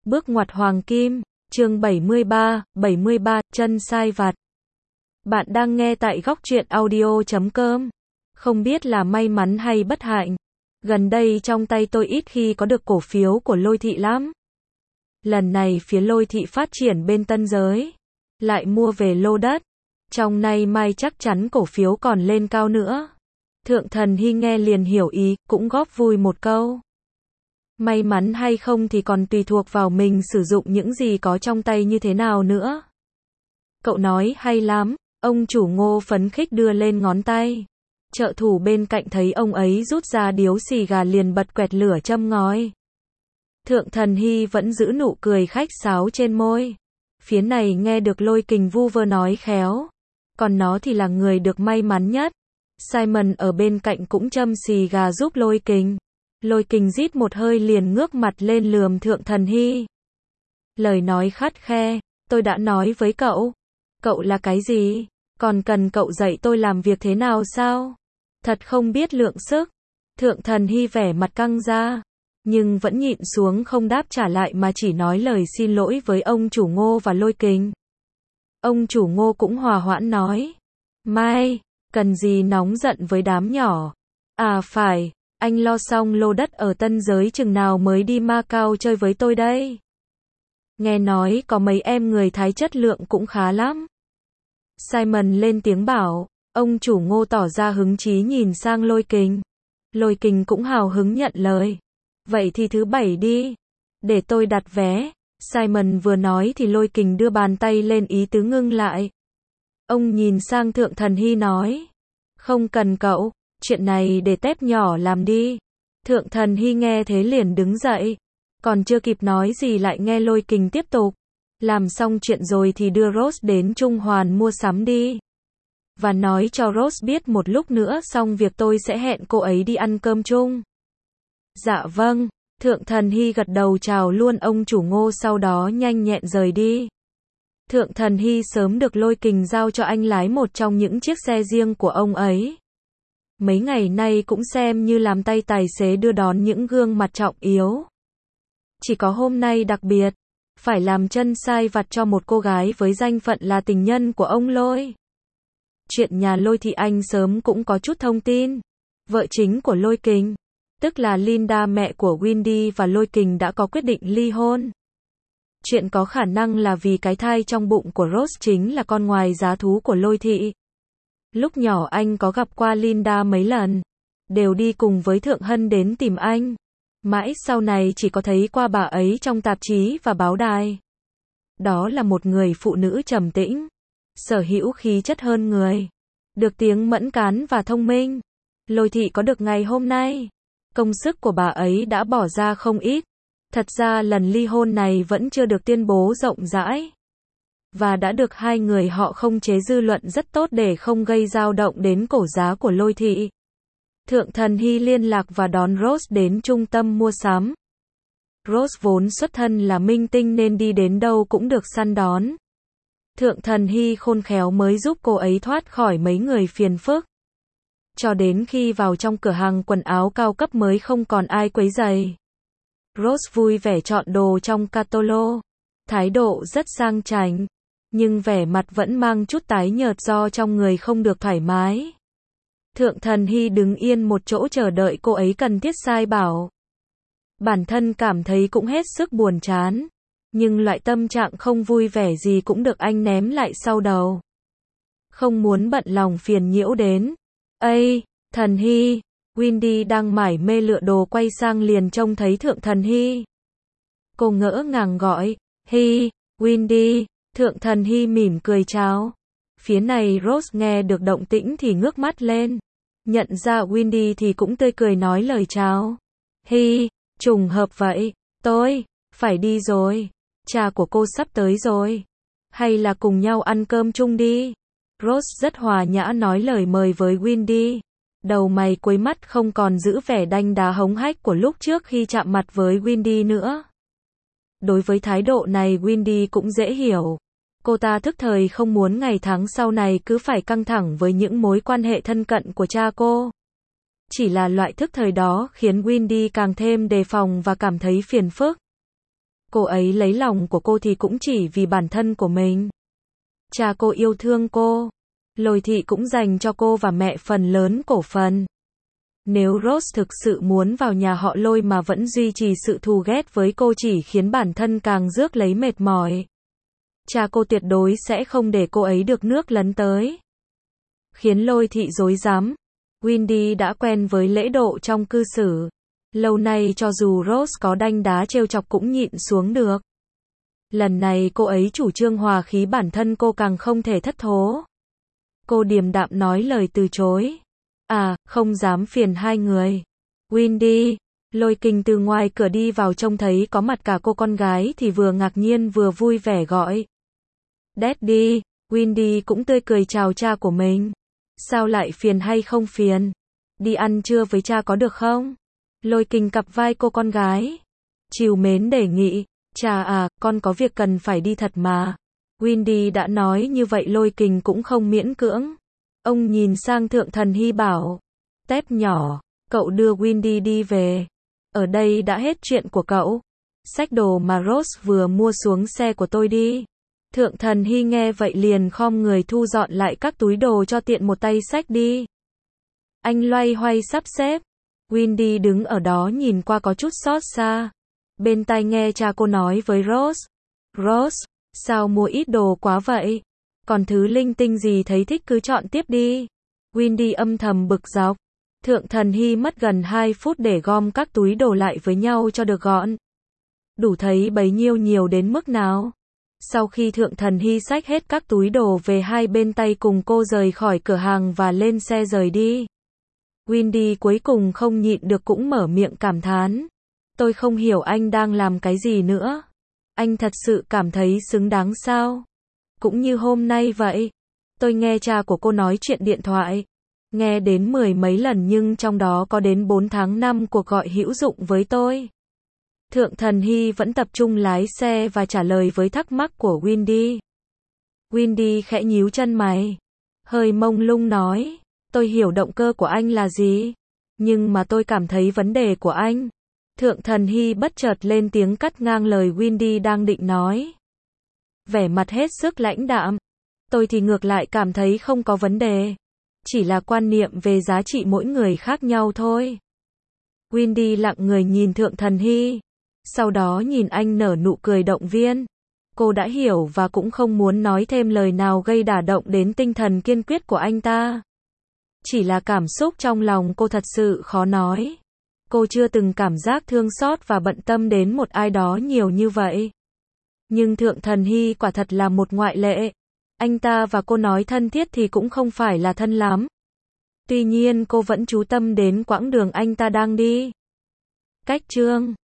Bước ngoặt hoàng kim, chương 73, chân sai vặt. Bạn đang nghe tại góc truyện audio.com. Không biết là may mắn hay bất hạnh. Gần đây trong tay tôi ít khi có được cổ phiếu của Lôi Thị lắm. Lần này phía Lôi Thị phát triển bên Tân Giới. Lại mua về lô đất. Trong nay mai chắc chắn cổ phiếu còn lên cao nữa. Thượng Thần Hy nghe liền hiểu ý, cũng góp vui một câu. May mắn hay không thì còn tùy thuộc vào mình sử dụng những gì có trong tay như thế nào nữa. Cậu nói hay lắm, ông chủ Ngô phấn khích đưa lên ngón tay. Trợ thủ bên cạnh thấy ông ấy rút ra điếu xì gà liền bật quẹt lửa châm ngòi. Thượng Thần Hy vẫn giữ nụ cười khách sáo trên môi. Phía này nghe được Lôi Kình vu vơ nói khéo. Còn nó thì là người được may mắn nhất. Simon ở bên cạnh cũng châm xì gà giúp Lôi Kình. Lôi Kình rít một hơi liền ngước mặt lên lườm Thượng Thần Hy. Lời nói khắt khe, tôi đã nói với cậu. Cậu là cái gì? Còn cần cậu dạy tôi làm việc thế nào sao? Thật không biết lượng sức. Thượng Thần Hy vẻ mặt căng ra. Nhưng vẫn nhịn xuống không đáp trả lại mà chỉ nói lời xin lỗi với ông chủ Ngô và Lôi Kình. Ông chủ Ngô cũng hòa hoãn nói. Mai, cần gì nóng giận với đám nhỏ. À phải. Anh lo xong lô đất ở Tân Giới chừng nào mới đi Macau chơi với tôi đây? Nghe nói có mấy em người Thái chất lượng cũng khá lắm. Simon lên tiếng bảo, ông chủ Ngô tỏ ra hứng chí nhìn sang Lôi Kình. Lôi Kình cũng hào hứng nhận lời. Vậy thì thứ Bảy đi. Để tôi đặt vé. Simon vừa nói thì Lôi Kình đưa bàn tay lên ý tứ ngưng lại. Ông nhìn sang Thượng Thần Hy nói. Không cần cậu. Chuyện này để tép nhỏ làm đi. Thượng Thần Hy nghe thế liền đứng dậy. Còn chưa kịp nói gì lại nghe Lôi Kình tiếp tục. Làm xong chuyện rồi thì đưa Rose đến Trung Hoàn mua sắm đi. Và nói cho Rose biết một lúc nữa xong việc tôi sẽ hẹn cô ấy đi ăn cơm chung. Dạ vâng. Thượng Thần Hy gật đầu chào luôn ông chủ Ngô sau đó nhanh nhẹn rời đi. Thượng Thần Hy sớm được Lôi Kình giao cho anh lái một trong những chiếc xe riêng của ông ấy. Mấy ngày nay cũng xem như làm tay tài xế đưa đón những gương mặt trọng yếu. Chỉ có hôm nay đặc biệt, phải làm chân sai vặt cho một cô gái với danh phận là tình nhân của ông Lôi. Chuyện nhà Lôi thì anh sớm cũng có chút thông tin. Vợ chính của Lôi Kình, tức là Linda mẹ của Wendy và Lôi Kình đã có quyết định ly hôn. Chuyện có khả năng là vì cái thai trong bụng của Rose chính là con ngoài giá thú của Lôi thị. Lúc nhỏ anh có gặp qua Linda mấy lần, đều đi cùng với Thượng Hân đến tìm anh. Mãi sau này chỉ có thấy qua bà ấy trong tạp chí và báo đài. Đó là một người phụ nữ trầm tĩnh, sở hữu khí chất hơn người, được tiếng mẫn cán và thông minh. Lôi thị có được ngày hôm nay, công sức của bà ấy đã bỏ ra không ít. Thật ra lần ly hôn này vẫn chưa được tuyên bố rộng rãi. Và đã được hai người họ không chế dư luận rất tốt để không gây dao động đến cổ giá của Lôi thị. Thượng Thần Hy liên lạc và đón Rose đến trung tâm mua sắm. Rose vốn xuất thân là minh tinh nên đi đến đâu cũng được săn đón. Thượng Thần Hy khôn khéo mới giúp cô ấy thoát khỏi mấy người phiền phức. Cho đến khi vào trong cửa hàng quần áo cao cấp mới không còn ai quấy rầy. Rose vui vẻ chọn đồ trong catalog. Thái độ rất sang chảnh. Nhưng vẻ mặt vẫn mang chút tái nhợt do trong người không được thoải mái. Thượng Thần Hy đứng yên một chỗ chờ đợi cô ấy cần thiết sai bảo. Bản thân cảm thấy cũng hết sức buồn chán. Nhưng loại tâm trạng không vui vẻ gì cũng được anh ném lại sau đầu. Không muốn bận lòng phiền nhiễu đến. Ây, Thần Hy, Wendy đang mải mê lựa đồ quay sang liền trông thấy Thượng Thần Hy. Cô ngỡ ngàng gọi, Hy, Wendy. Thượng Thần Hy mỉm cười chào. Phía này Rose nghe được động tĩnh thì ngước mắt lên. Nhận ra Wendy thì cũng tươi cười nói lời chào. Hy, trùng hợp vậy, tôi phải đi rồi. Cha của cô sắp tới rồi. Hay là cùng nhau ăn cơm chung đi. Rose rất hòa nhã nói lời mời với Wendy. Đầu mày cuối mắt không còn giữ vẻ đanh đá hống hách của lúc trước khi chạm mặt với Wendy nữa. Đối với thái độ này Wendy cũng dễ hiểu. Cô ta thức thời không muốn ngày tháng sau này cứ phải căng thẳng với những mối quan hệ thân cận của cha cô. Chỉ là loại thức thời đó khiến Wendy càng thêm đề phòng và cảm thấy phiền phức. Cô ấy lấy lòng của cô thì cũng chỉ vì bản thân của mình. Cha cô yêu thương cô. Lôi thị cũng dành cho cô và mẹ phần lớn cổ phần. Nếu Rose thực sự muốn vào nhà họ Lôi mà vẫn duy trì sự thù ghét với cô chỉ khiến bản thân càng rước lấy mệt mỏi. Cha cô tuyệt đối sẽ không để cô ấy được nước lấn tới. Khiến Lôi thị rối rắm. Wendy đã quen với lễ độ trong cư xử. Lâu nay cho dù Rose có đanh đá trêu chọc cũng nhịn xuống được. Lần này cô ấy chủ trương hòa khí, bản thân cô càng không thể thất thố. Cô điềm đạm nói lời từ chối. À, không dám phiền hai người. Wendy, Lôi Kinh từ ngoài cửa đi vào trông thấy có mặt cả cô con gái thì vừa ngạc nhiên vừa vui vẻ gọi. Daddy, Wendy cũng tươi cười chào cha của mình. Sao lại phiền hay không phiền? Đi ăn trưa với cha có được không? Lôi Kinh cặp vai cô con gái. Trìu mến đề nghị. Cha à, con có việc cần phải đi thật mà. Wendy đã nói như vậy Lôi Kinh cũng không miễn cưỡng. Ông nhìn sang Thượng Thần Hy bảo. Tép nhỏ, cậu đưa Wendy đi về. Ở đây đã hết chuyện của cậu. Xách đồ mà Rose vừa mua xuống xe của tôi đi. Thượng Thần Hy nghe vậy liền khom người thu dọn lại các túi đồ cho tiện một tay xách đi. Anh loay hoay sắp xếp. Wendy đứng ở đó nhìn qua có chút xót xa. Bên tai nghe cha cô nói với Rose. Rose, sao mua ít đồ quá vậy? Còn thứ linh tinh gì thấy thích cứ chọn tiếp đi. Wendy âm thầm bực dọc. Thượng Thần Hy mất gần 2 phút để gom các túi đồ lại với nhau cho được gọn. Đủ thấy bấy nhiêu nhiều đến mức nào. Sau khi Thượng Thần Hy xách hết các túi đồ về, hai bên tay cùng cô rời khỏi cửa hàng và lên xe rời đi. Wendy cuối cùng không nhịn được cũng mở miệng cảm thán. Tôi không hiểu anh đang làm cái gì nữa. Anh thật sự cảm thấy xứng đáng sao? Cũng như hôm nay vậy. Tôi nghe cha của cô nói chuyện điện thoại. Nghe đến 10 mấy lần nhưng trong đó có đến 4 tháng 5 cuộc gọi hữu dụng với tôi. Thượng Thần Hy vẫn tập trung lái xe và trả lời với thắc mắc của Wendy. Wendy khẽ nhíu chân mày. Hơi mông lung nói. Tôi hiểu động cơ của anh là gì. Nhưng mà tôi cảm thấy vấn đề của anh. Thượng Thần Hy bất chợt lên tiếng cắt ngang lời Wendy đang định nói. Vẻ mặt hết sức lãnh đạm. Tôi thì ngược lại cảm thấy không có vấn đề. Chỉ là quan niệm về giá trị mỗi người khác nhau thôi. Wendy lặng người nhìn Thượng Thần Hy. Sau đó nhìn anh nở nụ cười động viên. Cô đã hiểu và cũng không muốn nói thêm lời nào gây đả động đến tinh thần kiên quyết của anh ta. Chỉ là cảm xúc trong lòng cô thật sự khó nói. Cô chưa từng cảm giác thương xót và bận tâm đến một ai đó nhiều như vậy. Nhưng Thượng Thần Hy quả thật là một ngoại lệ. Anh ta và cô nói thân thiết thì cũng không phải là thân lắm. Tuy nhiên cô vẫn chú tâm đến quãng đường anh ta đang đi. Cách chương